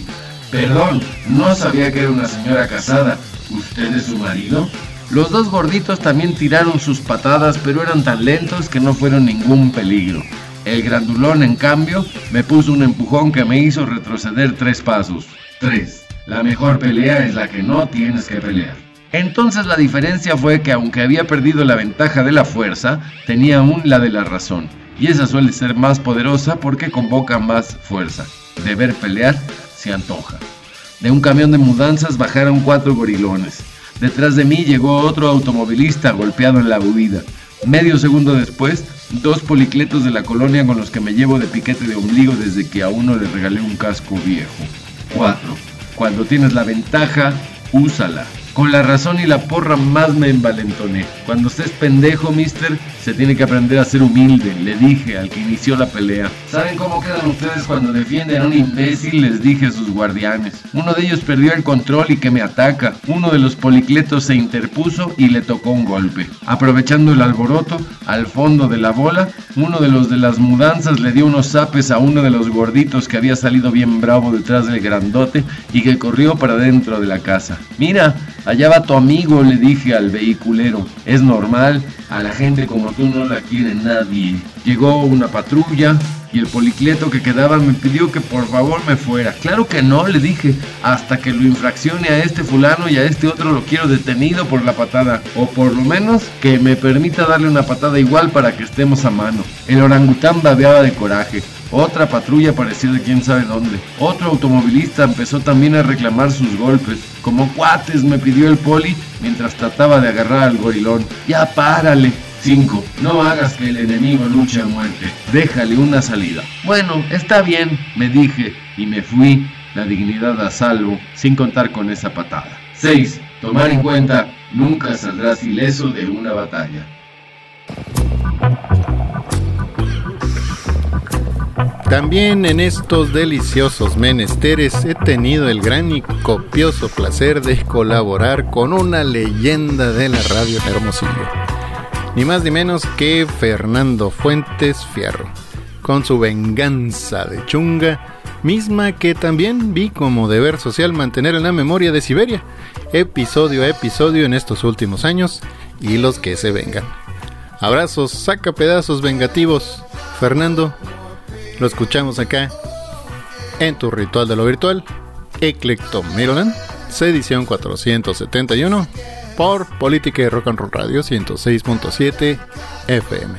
Perdón, no sabía que era una señora casada. ¿Usted es su marido? Los dos gorditos también tiraron sus patadas, pero eran tan lentos que no fueron ningún peligro. El grandulón, en cambio, me puso un empujón que me hizo retroceder tres pasos. Tres. La mejor pelea es la que no tienes que pelear. Entonces la diferencia fue que aunque había perdido la ventaja de la fuerza, tenía aún la de la razón. Y esa suele ser más poderosa porque convoca más fuerza. De ver pelear, se antoja. De un camión de mudanzas bajaron cuatro gorilones. Detrás de mí llegó otro automovilista golpeado en la huida. Medio segundo después, dos policletos de la colonia con los que me llevo de piquete de ombligo desde que a uno le regalé un casco viejo. Cuatro. Cuando tienes la ventaja, úsala. Con la razón y la porra más me envalentoné. Cuando estés pendejo, mister, se tiene que aprender a ser humilde, le dije al que inició la pelea. ¿Saben cómo quedan ustedes cuando defienden a un imbécil? Les dije a sus guardianes. Uno de ellos perdió el control y que me ataca. Uno de los policletos se interpuso y le tocó un golpe. Aprovechando el alboroto, al fondo de la bola, uno de los de las mudanzas le dio unos zapes a uno de los gorditos que había salido bien bravo detrás del grandote y que corrió para dentro de la casa. Mira, allá va tu amigo, le dije al vehiculero. Es normal, a la gente como tú no la quiere nadie. Llegó una patrulla y el policleto que quedaba me pidió que por favor me fuera. Claro que no, le dije, hasta que lo infraccione a este fulano y a este otro lo quiero detenido por la patada. O por lo menos que me permita darle una patada igual para que estemos a mano. El orangután babeaba de coraje. Otra patrulla apareció de quién sabe dónde. Otro automovilista empezó también a reclamar sus golpes. Como cuates, me pidió el poli mientras trataba de agarrar al gorilón. Ya párale. Cinco. No hagas que el enemigo luche a muerte. Déjale una salida. Bueno, está bien, me dije, y me fui, la dignidad a salvo, sin contar con esa patada. Seis. Tomar en cuenta, nunca saldrás ileso de una batalla. También en estos deliciosos menesteres he tenido el gran y copioso placer de colaborar con una leyenda de la radio en Hermosillo. Ni más ni menos que Fernando Fuentes Fierro, con su venganza de chunga, misma que también vi como deber social mantener en la memoria de Siberia, episodio a episodio en estos últimos años, y los que se vengan. Abrazos, saca pedazos vengativos, Fernando. Lo escuchamos acá, en tu ritual de lo virtual, Eclectomeroland, edición cuatrocientos setenta y uno, por Política y Rock and Roll Radio ciento seis punto siete F M.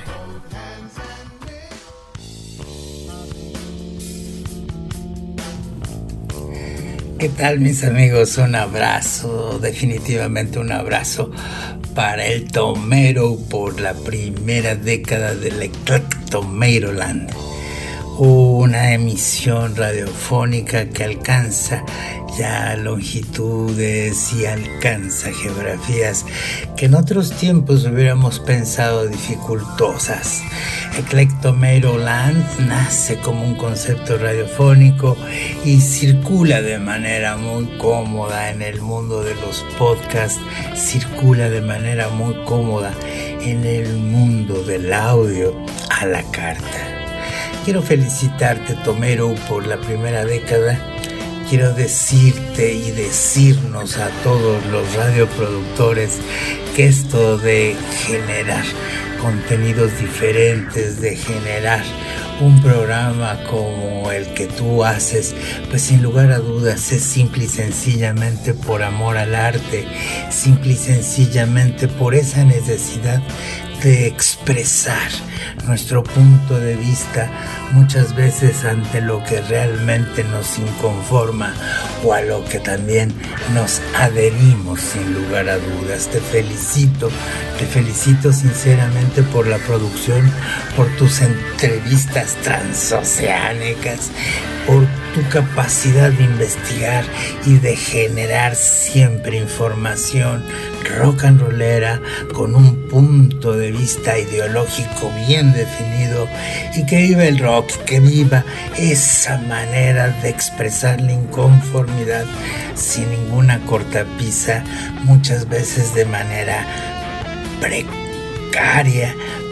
¿Qué tal, mis amigos? Un abrazo, definitivamente un abrazo para el Tomero por la primera década del Eclectomeroland. Una emisión radiofónica que alcanza ya longitudes y alcanza geografías que en otros tiempos hubiéramos pensado dificultosas. Eclectomeroland nace como un concepto radiofónico y circula de manera muy cómoda en el mundo de los podcasts, circula de manera muy cómoda en el mundo del audio a la carta. Quiero felicitarte, Tomero, por la primera década. Quiero decirte y decirnos a todos los radioproductores que esto de generar contenidos diferentes, de generar un programa como el que tú haces, pues sin lugar a dudas es simple y sencillamente por amor al arte, simple y sencillamente por esa necesidad de expresar nuestro punto de vista muchas veces ante lo que realmente nos inconforma o a lo que también nos adherimos sin lugar a dudas. Te felicito, te felicito sinceramente por la producción, por tus entrevistas transoceánicas, por tu capacidad de investigar y de generar siempre información rock and rollera con un punto de vista ideológico bien definido, y que viva el rock, que viva esa manera de expresar la inconformidad sin ninguna cortapisa, muchas veces de manera precaria,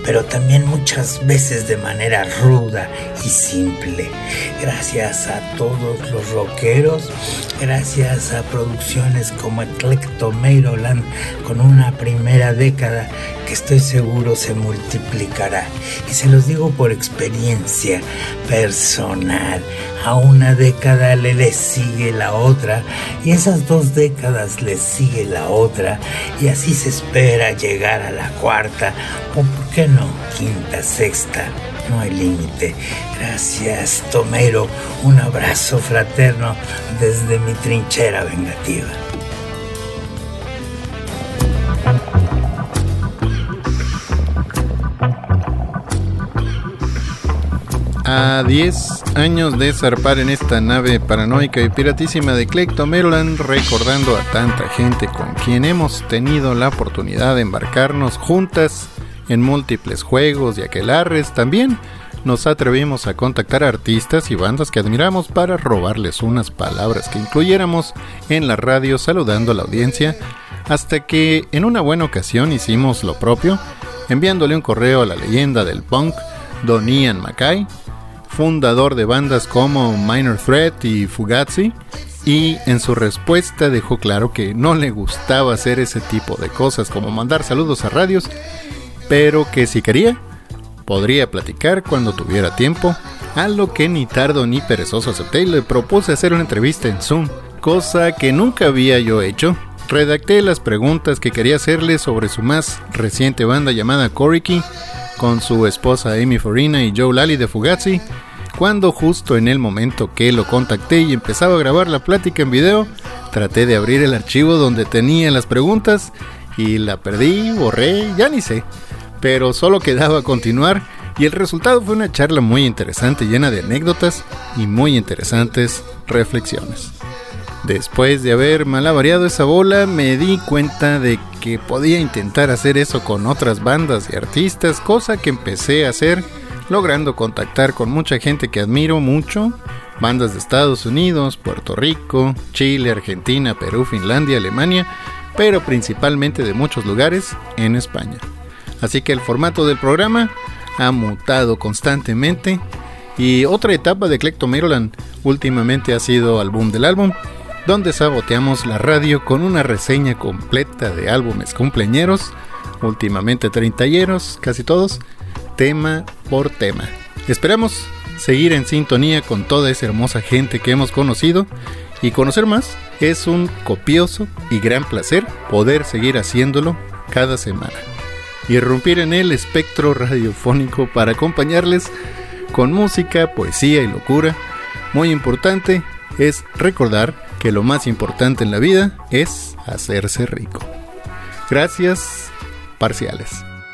pero también muchas veces de manera ruda y simple. Gracias a todos los rockeros, gracias a producciones como Eclectomeiroland, con una primera década que estoy seguro se multiplicará. Y se los digo por experiencia personal. A una década le, le sigue la otra, y esas dos décadas le sigue la otra, y así se espera llegar a la cuarta, o por qué no, quinta, sexta. No hay límite. Gracias, Tomero. Un abrazo fraterno desde mi trinchera vengativa. A diez años de zarpar en esta nave paranoica y piratísima de Eclectomeiroland, recordando a tanta gente con quien hemos tenido la oportunidad de embarcarnos juntas en múltiples juegos y aquelarres, también nos atrevimos a contactar a artistas y bandas que admiramos para robarles unas palabras que incluyéramos en la radio saludando a la audiencia, hasta que en una buena ocasión hicimos lo propio, enviándole un correo a la leyenda del punk, Don Ian MacKaye, fundador de bandas como Minor Threat y Fugazi, y en su respuesta dejó claro que no le gustaba hacer ese tipo de cosas como mandar saludos a radios, pero que si quería, podría platicar cuando tuviera tiempo, a lo que ni tardo ni perezoso acepté y le propuse hacer una entrevista en Zoom, cosa que nunca había yo hecho. Redacté las preguntas que quería hacerle sobre su más reciente banda llamada Coriky, con su esposa Amy Farina y Joe Lally de Fugazi, cuando justo en el momento que lo contacté y empezaba a grabar la plática en video, traté de abrir el archivo donde tenía las preguntas y la perdí, borré, ya ni sé, pero solo quedaba continuar, y el resultado fue una charla muy interesante llena de anécdotas y muy interesantes reflexiones. Después de haber malabareado esa bola, me di cuenta de que podía intentar hacer eso con otras bandas y artistas, cosa que empecé a hacer, logrando contactar con mucha gente que admiro mucho, bandas de Estados Unidos, Puerto Rico, Chile, Argentina, Perú, Finlandia, Alemania, pero principalmente de muchos lugares en España. Así que el formato del programa ha mutado constantemente, y otra etapa de Eclectomeiroland últimamente ha sido Álbum del Álbum, donde saboteamos la radio con una reseña completa de álbumes cumpleañeros, últimamente treintañeros, casi todos, tema por tema. Esperamos seguir en sintonía con toda esa hermosa gente que hemos conocido, y conocer más es un copioso y gran placer poder seguir haciéndolo cada semana. Irrumpir en el espectro radiofónico para acompañarles con música, poesía y locura. Muy importante es recordar que lo más importante en la vida es hacerse rico. Gracias, parciales.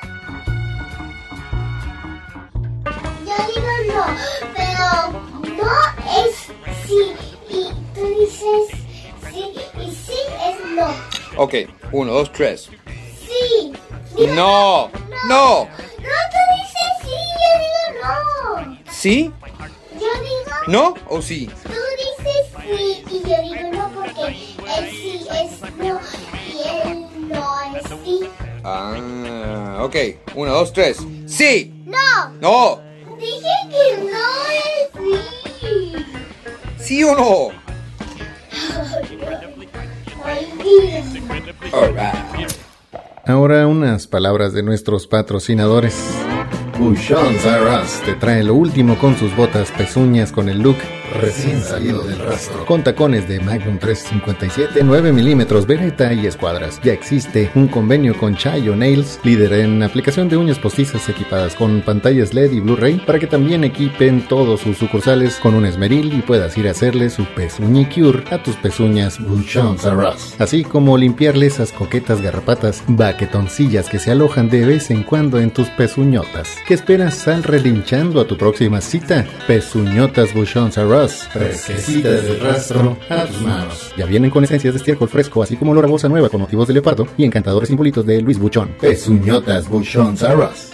Yo digo no, pero no es sí, y tú dices sí, y sí es no. Ok, uno, dos, tres. Sí. Digo no, no, no. No, tú dices sí, yo digo no. ¿Sí? Yo digo ¿No o sí? Tú dices sí y yo digo no, porque el sí es no y el no es sí. Ah, ok, uno, dos, tres. ¡Sí! ¡No! ¡No! Dije que no es sí. ¿Sí o no? Alright. Ahora unas palabras de nuestros patrocinadores. Bouchons R Us te trae lo último con sus botas pezuñas con el look recién salido del rastro, con tacones de Magnum tres cincuenta y siete, nueve milímetros, Beretta y escuadras. Ya existe un convenio con Chayo Nails, líder en aplicación de uñas postizas equipadas con pantallas L E D y Blu-ray, para que también equipen todos sus sucursales con un esmeril y puedas ir a hacerle su pezuñicure a tus pezuñas Bouchons R Us, así como limpiarle esas coquetas garrapatas baquetoncillas que se alojan de vez en cuando en tus pezuñotas. ¿Qué esperas? Sal relinchando a tu próxima cita. Pezuñotas Bouchons R Us, fresquecitas de rastro a tus manos. Ya vienen con esencias de estiércol fresco, así como olor a bolsa nueva con motivos de leopardo y encantadores simbolitos de Luis Buchón. Pezuñotas Bouchons R Us.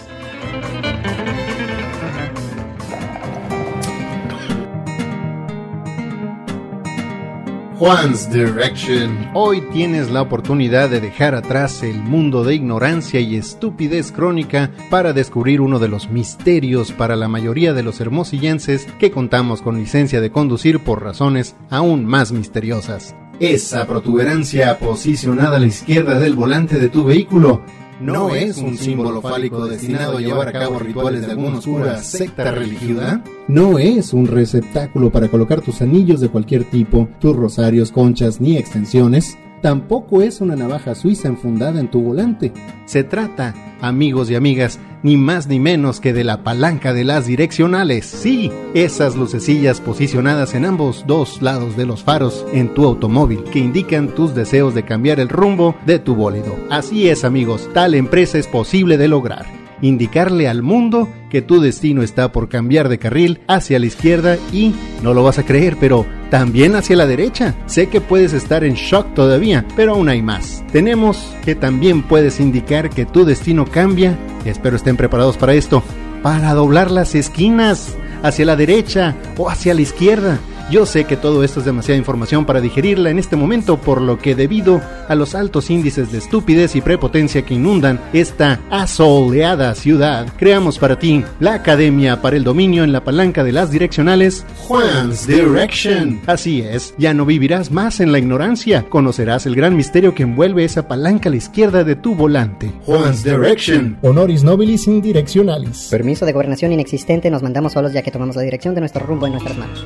Juan's Direction. Hoy tienes la oportunidad de dejar atrás el mundo de ignorancia y estupidez crónica para descubrir uno de los misterios para la mayoría de los hermosillenses que contamos con licencia de conducir por razones aún más misteriosas. Esa protuberancia posicionada a la izquierda del volante de tu vehículo ¿no es un símbolo fálico destinado a llevar a cabo rituales de alguna oscura secta religiosa? ¿No es un receptáculo para colocar tus anillos de cualquier tipo, tus rosarios, conchas ni extensiones? Tampoco es una navaja suiza enfundada en tu volante. Se trata, amigos y amigas, ni más ni menos que de la palanca de las direccionales. Sí, esas lucecillas posicionadas en ambos dos lados de los faros en tu automóvil que indican tus deseos de cambiar el rumbo de tu bólido. Así es, amigos, tal empresa es posible de lograr. Indicarle al mundo que tu destino está por cambiar de carril hacia la izquierda y, no lo vas a creer, pero también hacia la derecha. Sé que puedes estar en shock todavía, pero aún hay más. Tenemos que también puedes indicar que tu destino cambia, espero estén preparados para esto, para doblar las esquinas hacia la derecha o hacia la izquierda. Yo sé que todo esto es demasiada información para digerirla en este momento, por lo que debido a los altos índices de estupidez y prepotencia que inundan esta asoleada ciudad, creamos para ti la Academia para el Dominio en la Palanca de las Direccionales, Juan's Direction. Así es, ya no vivirás más en la ignorancia, conocerás el gran misterio que envuelve esa palanca a la izquierda de tu volante. Juan's Direction. Honoris nobilis in directionalis. Permiso de gobernación inexistente, nos mandamos solos ya que tomamos la dirección de nuestro rumbo en nuestras manos.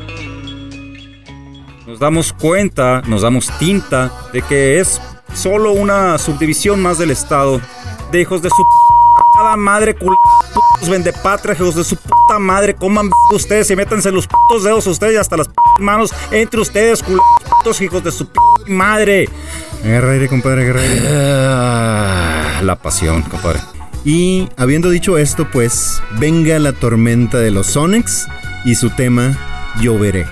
Nos damos cuenta, nos damos tinta de que es solo una subdivisión más del Estado, de hijos de su p*** madre, culos, vendepatria, hijos de su puta madre, coman b*** ustedes y métanse los putos dedos ustedes y hasta las p*** manos entre ustedes, culos, hijos de su p*** madre. Agarra aire, compadre, agarra aire. Ah, la pasión, compadre. Y habiendo dicho esto, pues, venga la tormenta de los Sonics y su tema, Lloveré.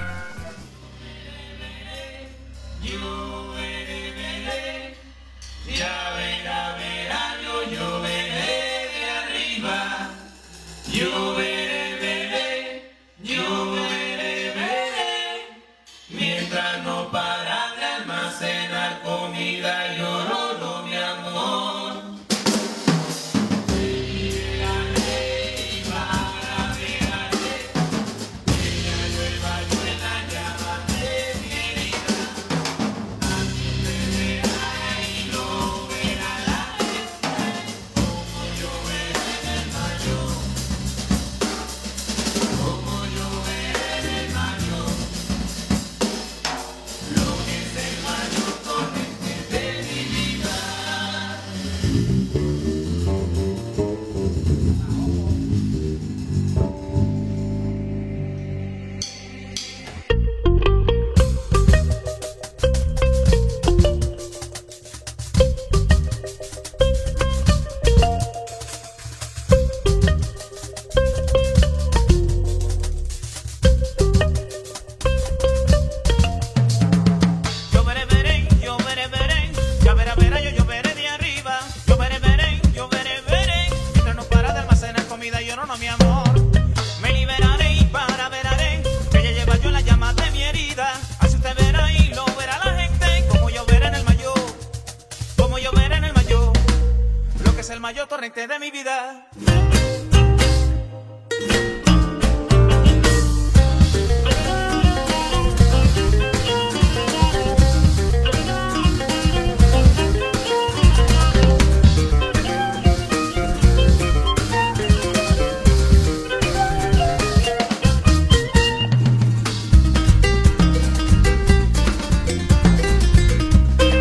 De mi vida.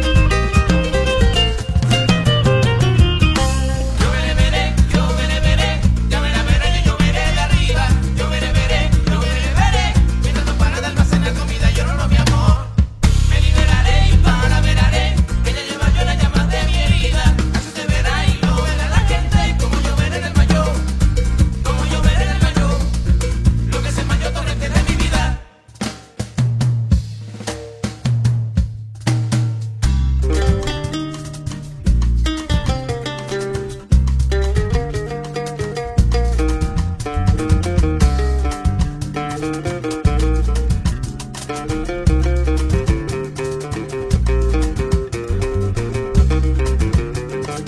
Yo veré, veré,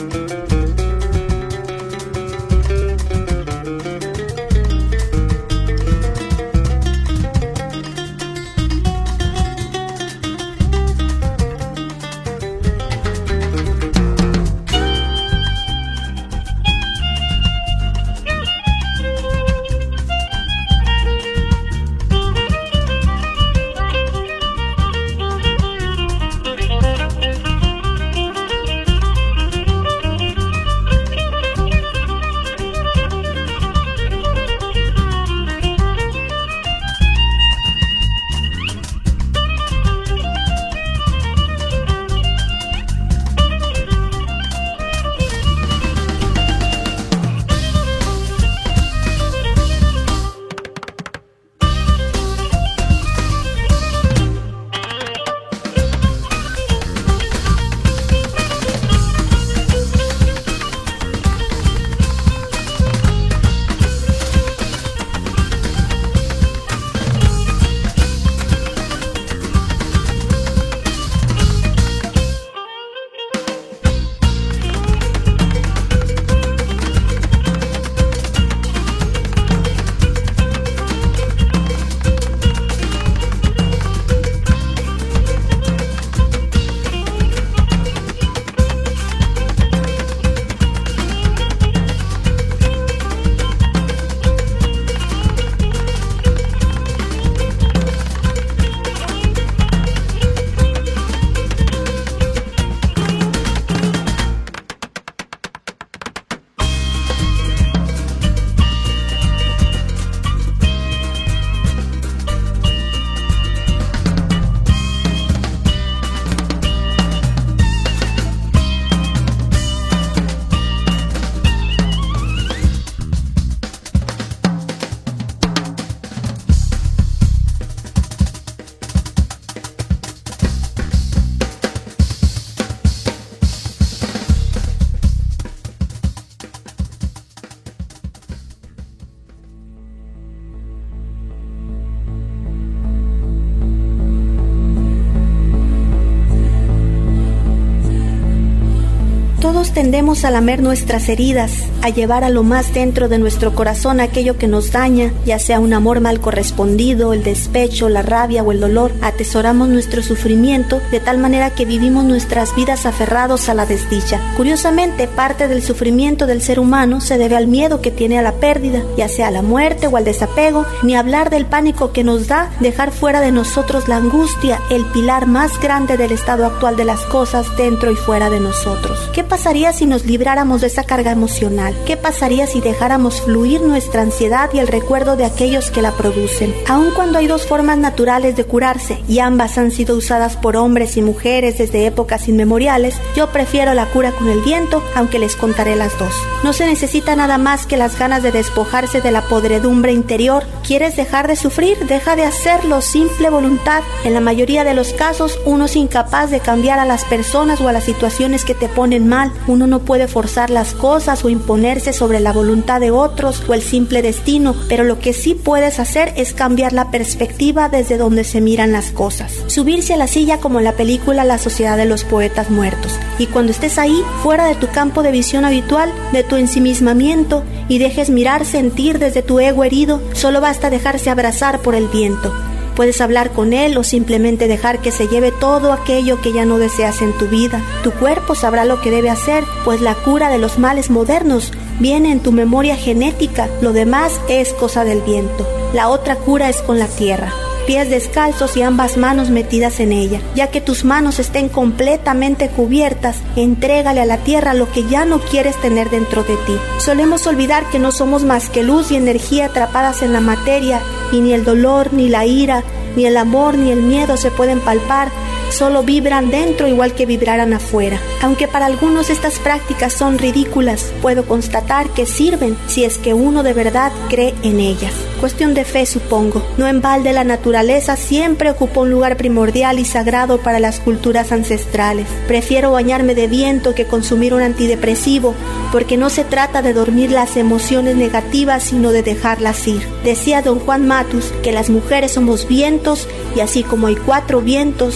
Todos tendemos a lamer nuestras heridas, a llevar a lo más dentro de nuestro corazón aquello que nos daña, ya sea un amor mal correspondido, el despecho, la rabia o el dolor. Atesoramos nuestro sufrimiento de tal manera que vivimos nuestras vidas aferrados a la desdicha. Curiosamente, parte del sufrimiento del ser humano se debe al miedo que tiene a la pérdida, ya sea a la muerte o al desapego, ni hablar del pánico que nos da dejar fuera de nosotros la angustia, el pilar más grande del estado actual de las cosas dentro y fuera de nosotros. ¿Qué pasaría si nos libráramos de esa carga emocional? ¿Qué pasaría si dejáramos fluir nuestra ansiedad y el recuerdo de aquellos que la producen? Aun cuando hay dos formas naturales de curarse y ambas han sido usadas por hombres y mujeres desde épocas inmemoriales, yo prefiero la cura con el viento, aunque les contaré las dos. No se necesita nada más que las ganas de despojarse de la podredumbre interior. ¿Quieres dejar de sufrir? Deja de hacerlo, simple voluntad. En la mayoría de los casos, uno es incapaz de cambiar a las personas o a las situaciones que te ponen mal. Uno no puede forzar las cosas o imponerse sobre la voluntad de otros o el simple destino, pero lo que sí puedes hacer es cambiar la perspectiva desde donde se miran las cosas. Subirse a la silla como en la película La Sociedad de los Poetas Muertos. Y cuando estés ahí, fuera de tu campo de visión habitual, de tu ensimismamiento, y dejes mirar, sentir desde tu ego herido, solo basta dejarse abrazar por el viento. Puedes hablar con él o simplemente dejar que se lleve todo aquello que ya no deseas en tu vida. Tu cuerpo sabrá lo que debe hacer, pues la cura de los males modernos viene en tu memoria genética. Lo demás es cosa del viento. La otra cura es con la tierra. Pies descalzos y ambas manos metidas en ella. Ya que tus manos estén completamente cubiertas, entrégale a la tierra lo que ya no quieres tener dentro de ti. Solemos olvidar que no somos más que luz y energía atrapadas en la materia, y ni el dolor, ni la ira, ni el amor, ni el miedo se pueden palpar. Solo vibran dentro igual que vibraran afuera. Aunque para algunos estas prácticas son ridículas, puedo constatar que sirven si es que uno de verdad cree en ellas. Cuestión de fe, supongo. No en balde la naturaleza siempre ocupó un lugar primordial y sagrado para las culturas ancestrales. Prefiero bañarme de viento que consumir un antidepresivo, porque no se trata de dormir las emociones negativas, sino de dejarlas ir. Decía don Juan Matus que las mujeres somos vientos, y así como hay cuatro vientos, norte,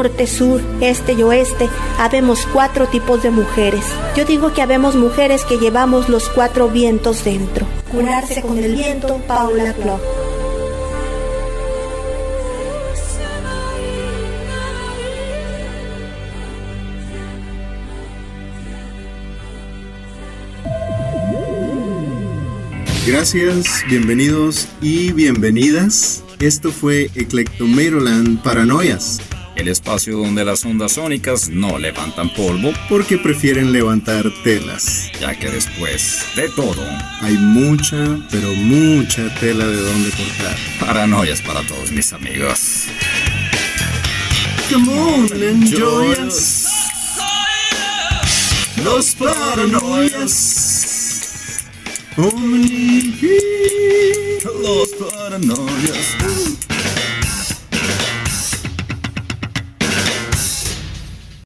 norte, sur, este y oeste, habemos cuatro tipos de mujeres. Yo digo que habemos mujeres que llevamos los cuatro vientos dentro. Curarse con el viento, Paula Clough. Gracias, bienvenidos y bienvenidas. Esto fue Eclectomeiroland Paranoias. El espacio donde las ondas sónicas no levantan polvo porque prefieren levantar telas. Ya que después de todo hay mucha, pero mucha tela de donde cortar. Paranoias para todos mis amigos. Come on, enjoy us. Los paranoias. Only he, los paranoias.